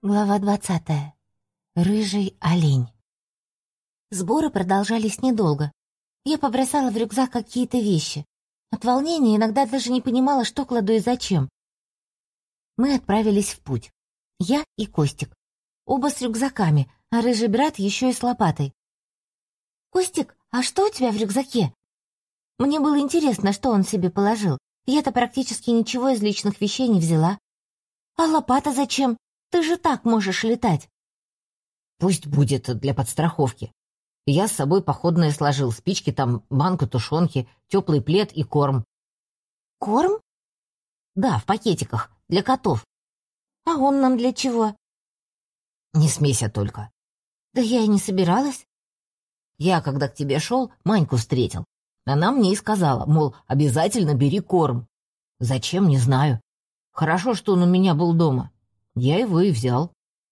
Глава 20. Рыжий олень. Сборы продолжались недолго. Я побросала в рюкзак какие-то вещи. От волнения иногда даже не понимала, что кладу и зачем. Мы отправились в путь. Я и Костик. Оба с рюкзаками, а рыжий брат еще и с лопатой. «Костик, а что у тебя в рюкзаке?» Мне было интересно, что он себе положил. Я-то практически ничего из личных вещей не взяла. «А лопата зачем? Ты же так можешь летать!» «Пусть будет для подстраховки. Я с собой походное сложил. Спички там, банку тушенки, теплый плед и корм». «Корм? «Да, в пакетиках, для котов». А он нам для чего?» «Не смейся только». «Да я и не собиралась». Я, когда к тебе шел, Маньку встретил. Она мне и сказала, мол, обязательно бери корм. Зачем, не знаю. Хорошо, что он у меня был дома. Я его и взял».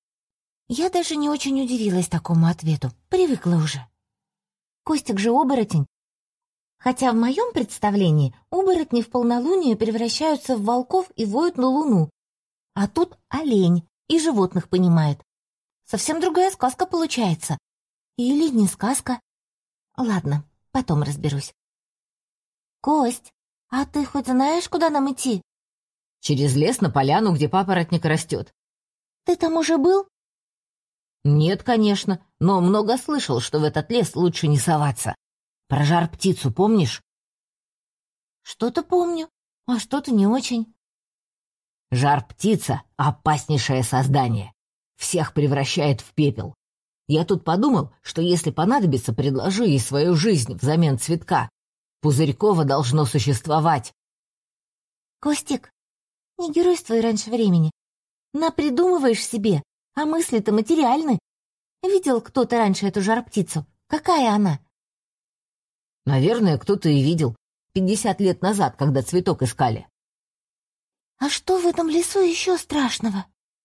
Я даже не очень удивилась такому ответу. Привыкла уже. Костик же оборотень. Хотя в моем представлении оборотни в полнолуние превращаются в волков и воют на луну. А тут олень и животных понимает. Совсем другая сказка получается. Или не сказка. Ладно, потом разберусь. «Кость, а ты хоть знаешь, куда нам идти?» «Через лес на поляну, где папоротник растет». «Ты там уже был?» «Нет, конечно, но много слышал, что в этот лес лучше не соваться. Про жар-птицу помнишь?» «Что-то помню, а что-то не очень». Жар-птица — опаснейшее создание. Всех превращает в пепел. Я тут подумал, что если понадобится, предложу ей свою жизнь взамен цветка. Пузырькова должно существовать. «Костик, не геройствуй раньше времени. Напридумываешь себе, а мысли-то материальны. Видел кто-то раньше эту жар-птицу? Какая она?» Наверное, кто-то и видел. 50 лет назад, когда цветок искали. «А что в этом лесу еще страшного?»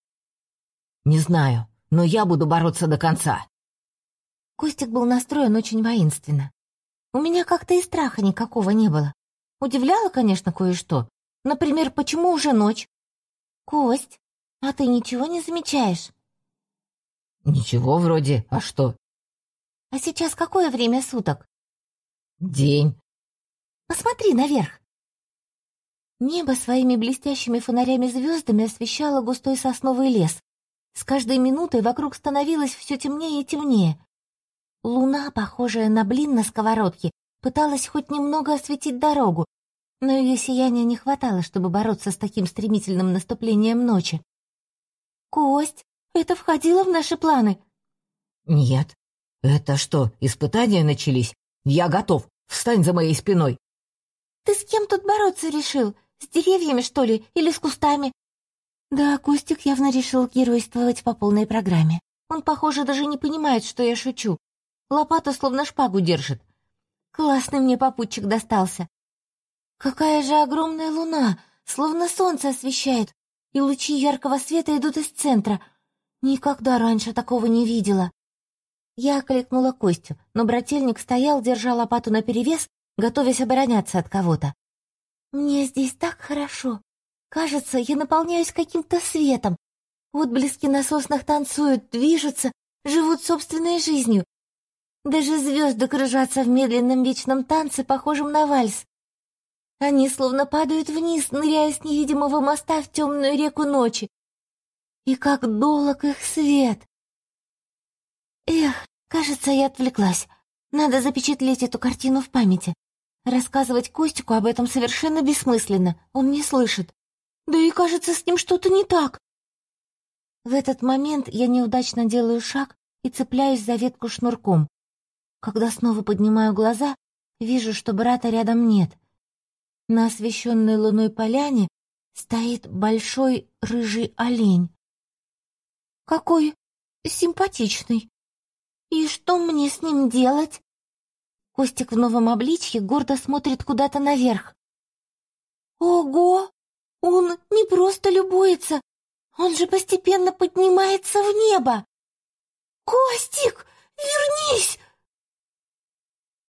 Не знаю, но я буду бороться до конца. Костик был настроен очень воинственно. У меня как-то и страха никакого не было. Удивляло, конечно, кое-что. Например, почему уже ночь? «Кость, а ты ничего не замечаешь?» Ничего вроде, а что? «А сейчас какое время суток?» День. «Посмотри наверх». Небо своими блестящими фонарями-звездами освещало густой сосновый лес. С каждой минутой вокруг становилось все темнее и темнее. Луна, похожая на блин на сковородке, пыталась хоть немного осветить дорогу, но ее сияния не хватало, чтобы бороться с таким стремительным наступлением ночи. «Кость, это входило в наши планы?» Нет. Это что, испытания начались? Я готов. Встань за моей спиной. «Ты с кем тут бороться решил? С деревьями, что ли, или с кустами?» Да, Костик явно решил геройствовать по полной программе. Он, похоже, даже не понимает, что я шучу. Лопату словно шпагу держит. Классный мне попутчик достался. Какая же огромная луна, словно солнце освещает, и лучи яркого света идут из центра. Никогда раньше такого не видела. Я окликнула Костю, но брательник стоял, держа лопату наперевес, готовясь обороняться от кого-то. «Мне здесь так хорошо. Кажется, я наполняюсь каким-то светом. Отблески на соснах танцуют, движутся, живут собственной жизнью. Даже звезды кружатся в медленном вечном танце, похожем на вальс. Они словно падают вниз, ныряя с невидимого моста в темную реку ночи. И как долог их свет!» Эх, кажется, я отвлеклась. Надо запечатлеть эту картину в памяти. Рассказывать Костику об этом совершенно бессмысленно, он не слышит. Да и кажется, с ним что-то не так. В этот момент я неудачно делаю шаг и цепляюсь за ветку шнурком. Когда снова поднимаю глаза, вижу, что брата рядом нет. На освещенной луной поляне стоит большой рыжий олень. Какой симпатичный. И что мне с ним делать? Костик в новом обличье гордо смотрит куда-то наверх. Ого! Он не просто любуется, он же постепенно поднимается в небо. «Костик,